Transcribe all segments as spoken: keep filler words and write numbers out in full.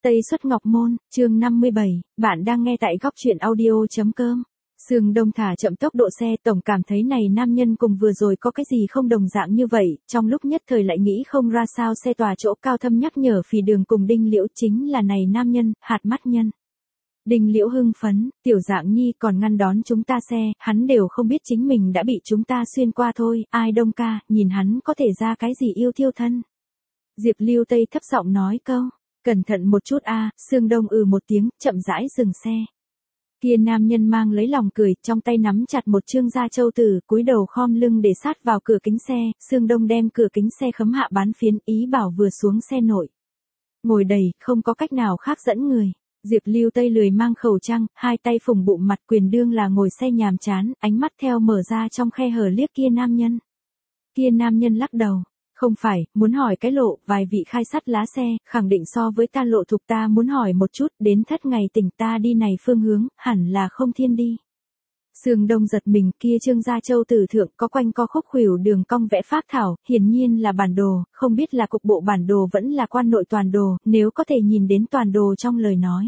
Tây Xuất Ngọc Môn, chương năm mươi bảy, bạn đang nghe tại góc truyện audio.com. Sương Đông thả chậm tốc độ xe, tổng cảm thấy này nam nhân cùng vừa rồi có cái gì không đồng dạng như vậy, trong lúc nhất thời lại nghĩ không ra sao. Xe tòa chỗ cao thâm nhắc nhở Phì Đường cùng Đinh Liễu chính là này nam nhân, hạt mắt nhân. Đinh Liễu hưng phấn, tiểu dạng nhi còn ngăn đón chúng ta xe, hắn đều không biết chính mình đã bị chúng ta xuyên qua thôi, ai Đông ca, nhìn hắn có thể ra cái gì yêu thiêu thân. Diệp Lưu Tây thấp giọng nói câu. Cẩn thận một chút a. À, Sương Đông ừ một tiếng, chậm rãi dừng xe. Kia nam nhân mang lấy lòng cười, trong tay nắm chặt một trương da châu tử, cúi đầu khom lưng để sát vào cửa kính xe. Sương Đông đem cửa kính xe khấm hạ bán phiến, ý bảo vừa xuống xe nội. Ngồi đầy, không có cách nào khác dẫn người. Diệp Lưu Tây lười mang khẩu trang, hai tay phùng bụng mặt, quyền đương là ngồi xe nhàm chán, ánh mắt theo mở ra trong khe hở liếc kia nam nhân. Kia nam nhân lắc đầu. Không phải, muốn hỏi cái lộ, vài vị khai sắt lá xe, khẳng định so với ta lộ thục, ta muốn hỏi một chút, đến thất ngày tỉnh ta đi này phương hướng, hẳn là không thiên đi. Sương Đông giật mình, kia trương gia châu tử thượng có quanh co khúc khuỷu đường cong vẽ phác thảo, hiển nhiên là bản đồ, không biết là cục bộ bản đồ vẫn là quan nội toàn đồ, nếu có thể nhìn đến toàn đồ trong lời nói.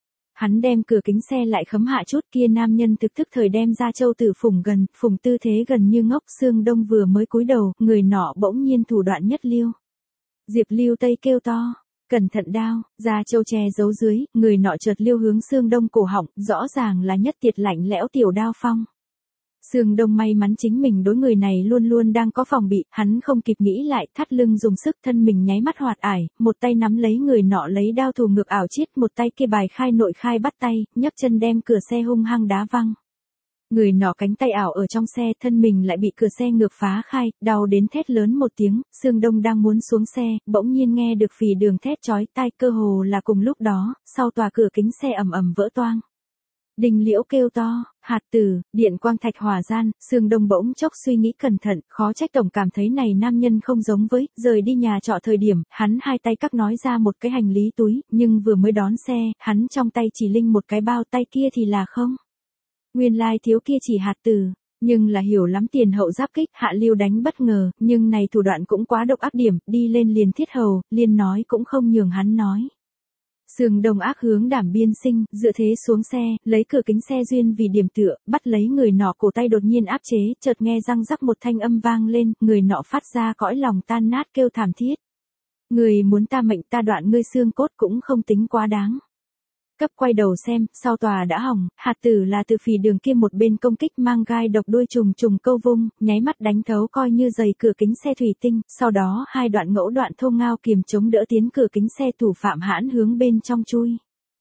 Hắn đem cửa kính xe lại khấm hạ chút, kia nam nhân thực thức thời đem ra châu tử phùng gần, phùng tư thế gần như ngốc. Sương Đông vừa mới cúi đầu, người nọ bỗng nhiên thủ đoạn nhất liêu. Diệp Lưu Tây kêu to, cẩn thận đao, ra châu che giấu dưới, người nọ chợt liêu hướng Sương Đông cổ họng, rõ ràng là nhất tiệt lạnh lẽo tiểu đao phong. Sương Đông may mắn chính mình đối người này luôn luôn đang có phòng bị, hắn không kịp nghĩ lại, thắt lưng dùng sức, thân mình nháy mắt hoạt ải, một tay nắm lấy người nọ lấy đao thủ ngược ảo chiết, một tay kia bài khai nội khai bắt tay, nhấc chân đem cửa xe hung hăng đá văng. Người nọ cánh tay ảo ở trong xe, thân mình lại bị cửa xe ngược phá khai, đau đến thét lớn một tiếng. Sương Đông đang muốn xuống xe, bỗng nhiên nghe được Phì Đường thét chói tai, cơ hồ là cùng lúc đó, sau tòa cửa kính xe ầm ầm vỡ toang. Đinh Liễu kêu to, hạt tử, điện quang thạch hỏa gian. Sương Đông bỗng chốc suy nghĩ cẩn thận, khó trách tổng cảm thấy này nam nhân không giống với, rời đi nhà trọ thời điểm, hắn hai tay cắt nói ra một cái hành lý túi, nhưng vừa mới đón xe, hắn trong tay chỉ linh một cái bao, tay kia thì là không. Nguyên lai thiếu kia chỉ hạt tử, nhưng là hiểu lắm tiền hậu giáp kích, hạ lưu đánh bất ngờ, nhưng này thủ đoạn cũng quá độc ác điểm, đi lên liền thiết hầu, liền nói cũng không nhường hắn nói. Sương Đông ác hướng đảm biên sinh, dựa thế xuống xe, lấy cửa kính xe duyên vì điểm tựa, bắt lấy người nọ cổ tay đột nhiên áp chế, chợt nghe răng rắc một thanh âm vang lên, người nọ phát ra cõi lòng tan nát kêu thảm thiết. Người muốn ta mệnh ta đoạn ngươi xương cốt cũng không tính quá đáng. Cấp quay đầu xem, sau tòa đã hỏng, hạt tử là từ Phì Đường kia một bên công kích mang gai độc đuôi trùng trùng câu vung, nháy mắt đánh thấu coi như giày cửa kính xe thủy tinh, sau đó hai đoạn ngẫu đoạn thô ngao kiềm chống đỡ tiến cửa kính xe thủ phạm hãn hướng bên trong chui.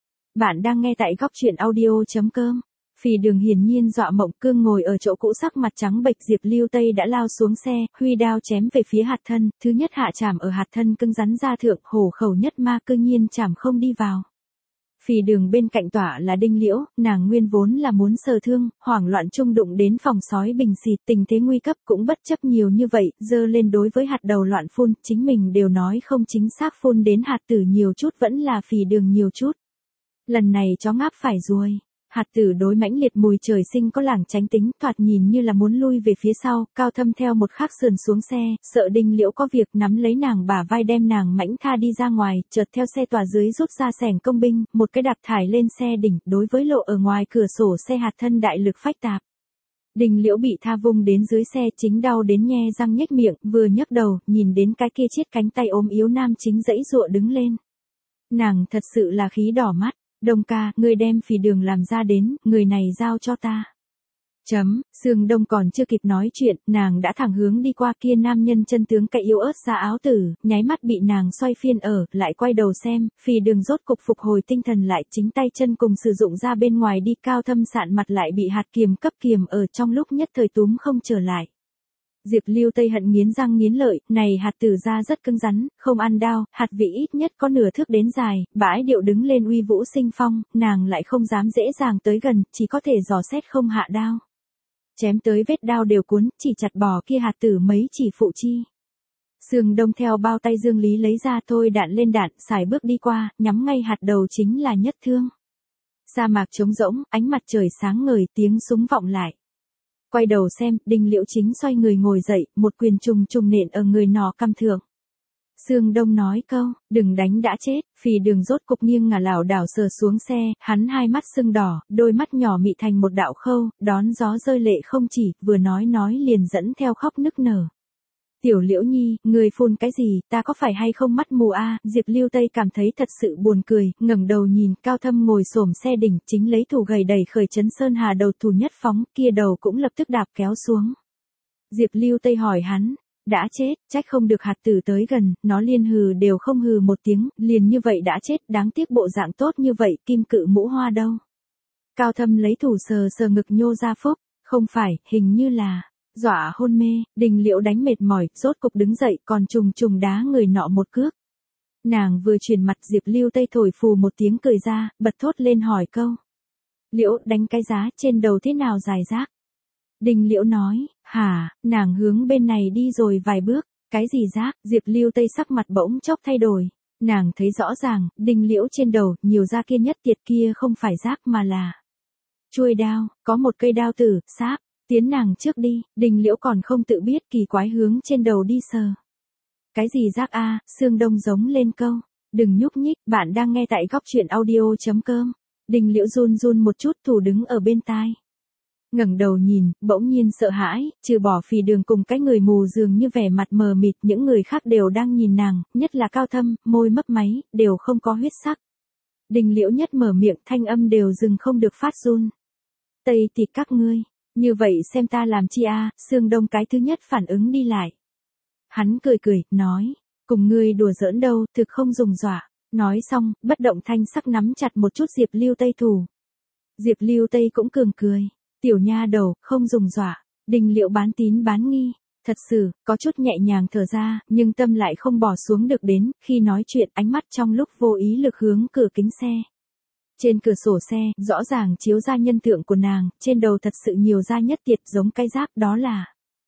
Bạn đang nghe tại góc truyện audio.com. Phì Đường hiển nhiên dọa mộng, cương ngồi ở chỗ cũ sắc mặt trắng bệch. Diệp Lưu Tây đã lao xuống xe, huy đao chém về phía hạt thân, thứ nhất hạ chảm ở hạt thân cứng rắn ra thượng, hổ khẩu nhất ma cương nhiên chảm không đi vào. Phì Đường bên cạnh tỏa là Đinh Liễu, nàng nguyên vốn là muốn sờ thương, hoảng loạn trung đụng đến phòng sói bình xịt, tình thế nguy cấp cũng bất chấp nhiều như vậy, dơ lên đối với hạt đầu loạn phun, chính mình đều nói không chính xác phun đến hạt tử nhiều chút vẫn là Phì Đường nhiều chút. Lần này chó ngáp phải ruồi. Hạt tử đối mãnh liệt mùi trời sinh có lảng tránh tính, thoạt nhìn như là muốn lui về phía sau, cao thâm theo một khắc sườn xuống xe, sợ Đinh Liễu có việc nắm lấy nàng bả vai đem nàng mãnh tha đi ra ngoài, chợt theo xe tòa dưới rút ra xẻng công binh, một cái đạp thải lên xe đỉnh, đối với lộ ở ngoài cửa sổ xe hạt thân đại lực phách tạp. Đinh Liễu bị tha vung đến dưới xe chính đau đến nhe răng nhếch miệng, vừa nhấc đầu, nhìn đến cái kia chiết cánh tay ốm yếu nam chính dãy dụa đứng lên. Nàng thật sự là khí đỏ mắt. Đông ca, ngươi đem Phì Đường làm ra đến, người này giao cho ta. Chấm, Sương Đông còn chưa kịp nói chuyện, nàng đã thẳng hướng đi qua kia nam nhân chân tướng cậy yếu ớt ra áo tử, nháy mắt bị nàng xoay phiên ở, lại quay đầu xem, Phì Đường rốt cục phục hồi tinh thần lại, chính tay chân cùng sử dụng ra bên ngoài đi, cao thâm sạn mặt lại bị hạt kiềm cấp kiềm ở trong lúc nhất thời túm không trở lại. Diệp Lưu Tây hận nghiến răng nghiến lợi, này hạt tử ra rất cứng rắn, không ăn đao, hạt vị ít nhất có nửa thước đến dài, bãi điệu đứng lên uy vũ sinh phong, nàng lại không dám dễ dàng tới gần, chỉ có thể dò xét không hạ đao. Chém tới vết đao đều cuốn, chỉ chặt bỏ kia hạt tử mấy chỉ phụ chi. Sương Đông theo bao tay Dương Lý lấy ra thôi đạn lên đạn, xài bước đi qua, nhắm ngay hạt đầu chính là nhất thương. Sa mạc trống rỗng, ánh mặt trời sáng ngời, tiếng súng vọng lại. Quay đầu xem, Đinh Liễu chính xoay người ngồi dậy, một quyền trùng trùng nện ở người nọ cằm thượng. Sương Đông nói câu, đừng đánh đã chết, Phì Đường rốt cục nghiêng ngả lảo đảo sờ xuống xe, hắn hai mắt sưng đỏ, đôi mắt nhỏ mị thành một đạo khâu, đón gió rơi lệ không chỉ, vừa nói nói liền dẫn theo khóc nức nở. Tiểu Liễu Nhi, người phun cái gì, ta có phải hay không mắt mù a? Diệp Lưu Tây cảm thấy thật sự buồn cười, ngẩng đầu nhìn, Cao Thâm ngồi xổm xe đỉnh, chính lấy thủ gầy đẩy khởi Trấn Sơn Hà đầu thủ nhất phóng, kia đầu cũng lập tức đạp kéo xuống. Diệp Lưu Tây hỏi hắn, đã chết, trách không được hạt tử tới gần, nó liên hừ đều không hừ một tiếng, liền như vậy đã chết, đáng tiếc bộ dạng tốt như vậy, kim cự mũ hoa đâu. Cao Thâm lấy thủ sờ sờ ngực nhô ra phúc, không phải, hình như là, dọa hôn mê, Đình Liễu đánh mệt mỏi, rốt cục đứng dậy, còn trùng trùng đá người nọ một cước. Nàng vừa chuyển mặt Diệp Lưu Tây thổi phù một tiếng cười ra, bật thốt lên hỏi câu. Liễu, đánh cái giá, trên đầu thế nào dài rác? Đình Liễu nói, hả, nàng hướng bên này đi rồi vài bước, cái gì rác? Diệp Lưu Tây sắc mặt bỗng chốc thay đổi. Nàng thấy rõ ràng, Đình Liễu trên đầu, nhiều da kia nhất tiệt kia không phải rác mà là chuôi đao, có một cây đao tử, sáp, tiến nàng trước đi, Đình Liễu còn không tự biết kỳ quái hướng trên đầu đi sờ. Cái gì rác a? Sương Đông giống lên câu, đừng nhúc nhích, bạn đang nghe tại góc truyện audio.com. Đình Liễu run run một chút thủ đứng ở bên tai. Ngẩng đầu nhìn, bỗng nhiên sợ hãi, trừ bỏ Phì Đường cùng cái người mù dường như vẻ mặt mờ mịt, những người khác đều đang nhìn nàng, nhất là Cao Thâm, môi mấp máy, đều không có huyết sắc. Đình Liễu nhất mở miệng, thanh âm đều dừng không được phát run. Tây thì các ngươi, như vậy xem ta làm chi a? Sương Đông cái thứ nhất phản ứng đi lại. Hắn cười cười, nói, cùng ngươi đùa giỡn đâu, thực không dùng dọa. Nói xong, bất động thanh sắc nắm chặt một chút Diệp Lưu Tây thủ. Diệp Lưu Tây cũng cường cười. Tiểu nha đầu, không dùng dọa. Đình Liễu bán tín bán nghi. Thật sự, có chút nhẹ nhàng thở ra, nhưng tâm lại không bỏ xuống được đến, khi nói chuyện ánh mắt trong lúc vô ý lực hướng cửa kính xe. Trên cửa sổ xe, rõ ràng chiếu ra nhân tượng của nàng, trên đầu thật sự nhiều da nhất tiệt giống cái giáp, đó là.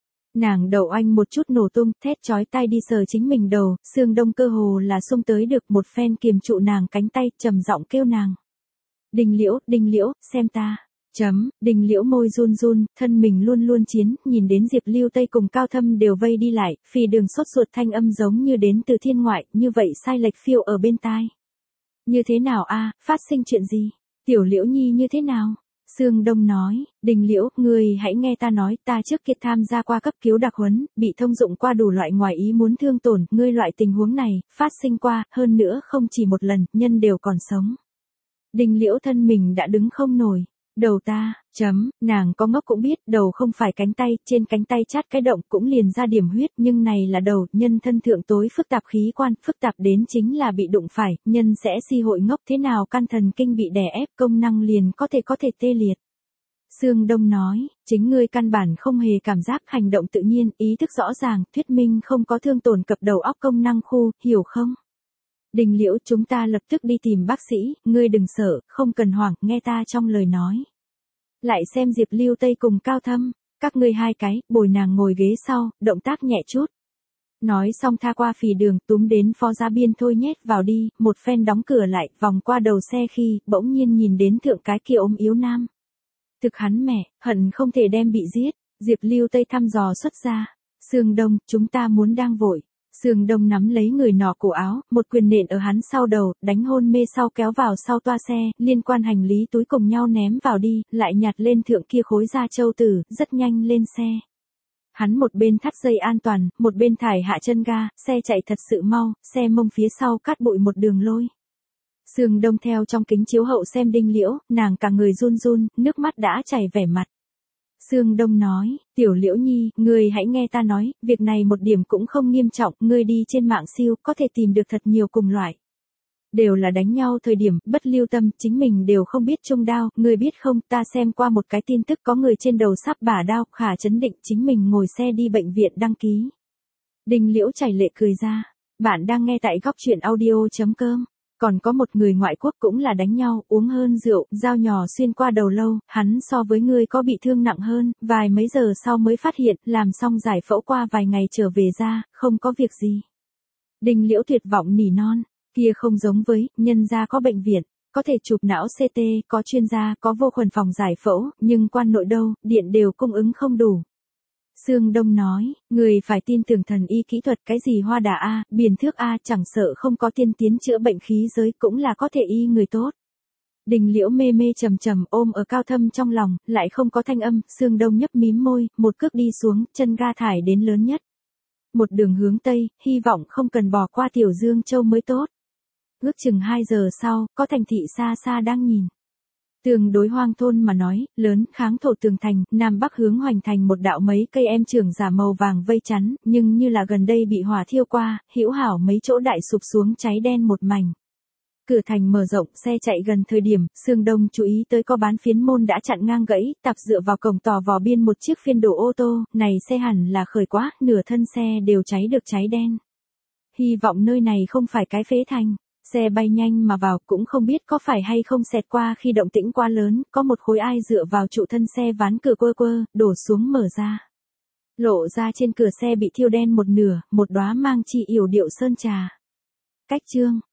Nàng đầu anh một chút nổ tung, thét chói tai đi sờ chính mình đầu, Sương Đông cơ hồ là xông tới được một phen kiềm trụ nàng cánh tay, trầm giọng kêu nàng. Đình Liễu, Đình Liễu, xem ta. Chấm, Đình Liễu môi run run, thân mình luôn luôn chiến, nhìn đến Diệp Lưu Tây cùng Cao Thâm đều vây đi lại, Phì Đường sốt ruột thanh âm giống như đến từ thiên ngoại, như vậy sai lệch phiêu ở bên tai. Như thế nào a? Phát sinh chuyện gì? Tiểu Liễu Nhi như thế nào? Sương Đông nói, Đình Liễu, ngươi hãy nghe ta nói, ta trước kia tham gia qua cấp cứu đặc huấn, bị thông dụng qua đủ loại ngoài ý muốn thương tổn, ngươi loại tình huống này, phát sinh qua, hơn nữa không chỉ một lần, nhân đều còn sống. Đình Liễu thân mình đã đứng không nổi. Đầu ta, chấm, nàng có ngốc cũng biết, đầu không phải cánh tay, trên cánh tay chát cái động cũng liền ra điểm huyết, nhưng này là đầu, nhân thân thượng tối phức tạp khí quan, phức tạp đến chính là bị đụng phải, nhân sẽ si hội ngốc thế nào căn thần kinh bị đè ép công năng liền có thể có thể tê liệt. Sương Đông nói, chính ngươi căn bản không hề cảm giác hành động tự nhiên, ý thức rõ ràng, thuyết minh không có thương tổn cập đầu óc công năng khu, hiểu không? Đình Liễu, chúng ta lập tức đi tìm bác sĩ, ngươi đừng sợ, không cần hoảng, nghe ta trong lời nói. Lại xem Diệp Lưu Tây cùng Cao Thâm, các ngươi hai cái, bồi nàng ngồi ghế sau, động tác nhẹ chút. Nói xong tha qua Phì Đường, túm đến Phó Gia Biên thôi nhét vào đi, một phen đóng cửa lại, vòng qua đầu xe khi, bỗng nhiên nhìn đến thượng cái kia ốm yếu nam. Thực hắn mẹ, hận không thể đem bị giết, Diệp Lưu Tây thăm dò xuất ra. Sương Đông, chúng ta muốn đang vội. Sương Đông nắm lấy người nọ cổ áo, một quyền nện ở hắn sau đầu, đánh hôn mê sau kéo vào sau toa xe, liên quan hành lý túi cùng nhau ném vào đi, lại nhặt lên thượng kia khối da châu tử, rất nhanh lên xe. Hắn một bên thắt dây an toàn, một bên thải hạ chân ga, xe chạy thật sự mau, xe mông phía sau cát bụi một đường lôi. Sương Đông theo trong kính chiếu hậu xem Đinh Liễu, nàng cả người run run, nước mắt đã chảy vẻ mặt. Sương Đông nói, Tiểu Liễu Nhi, ngươi hãy nghe ta nói, việc này một điểm cũng không nghiêm trọng, ngươi đi trên mạng siêu, có thể tìm được thật nhiều cùng loại. Đều là đánh nhau thời điểm, bất lưu tâm, chính mình đều không biết chung đao, ngươi biết không, ta xem qua một cái tin tức có người trên đầu sắp bả đao, khả chấn định chính mình ngồi xe đi bệnh viện đăng ký. Đinh Liễu chảy lệ cười ra, bạn đang nghe tại góc truyện audio.com. Còn có một người ngoại quốc cũng là đánh nhau, uống hơn rượu, dao nhỏ xuyên qua đầu lâu, hắn so với ngươi có bị thương nặng hơn, vài mấy giờ sau mới phát hiện, làm xong giải phẫu qua vài ngày trở về ra, không có việc gì. Đinh Liễu tuyệt vọng nỉ non, kia không giống với, nhân gia có bệnh viện, có thể chụp não xê tê, có chuyên gia, có vô khuẩn phòng giải phẫu, nhưng quan nội đâu, điện đều cung ứng không đủ. Sương Đông nói, người phải tin tưởng thần y kỹ thuật, cái gì hoa đà a, biển thước a, chẳng sợ không có tiên tiến chữa bệnh khí giới cũng là có thể y người tốt. Đình Liễu mê mê trầm trầm ôm ở Cao Thâm trong lòng, lại không có thanh âm, Sương Đông nhấp mím môi, một cước đi xuống, chân ga thải đến lớn nhất. Một đường hướng Tây, hy vọng không cần bỏ qua Tiểu Dương Châu mới tốt. Ước chừng hai giờ sau, có thành thị xa xa đang nhìn. Tường đối hoang thôn mà nói, lớn, kháng thổ tường thành, nam bắc hướng hoành thành một đạo mấy cây em trường giả màu vàng vây chắn, nhưng như là gần đây bị hỏa thiêu qua, hữu hảo mấy chỗ đại sụp xuống cháy đen một mảnh. Cửa thành mở rộng, xe chạy gần thời điểm, Sương Đông chú ý tới có bán phiến môn đã chặn ngang gãy, tạp dựa vào cổng tò vò biên một chiếc phiên đồ ô tô, này xe hẳn là khởi quá, nửa thân xe đều cháy được cháy đen. Hy vọng nơi này không phải cái phế thành. Xe bay nhanh mà vào, cũng không biết có phải hay không xẹt qua khi động tĩnh quá lớn, có một khối ai dựa vào trụ thân xe ván cửa quơ quơ, đổ xuống mở ra. Lộ ra trên cửa xe bị thiêu đen một nửa, một đóa mang chi yểu điệu sơn trà. Cách chương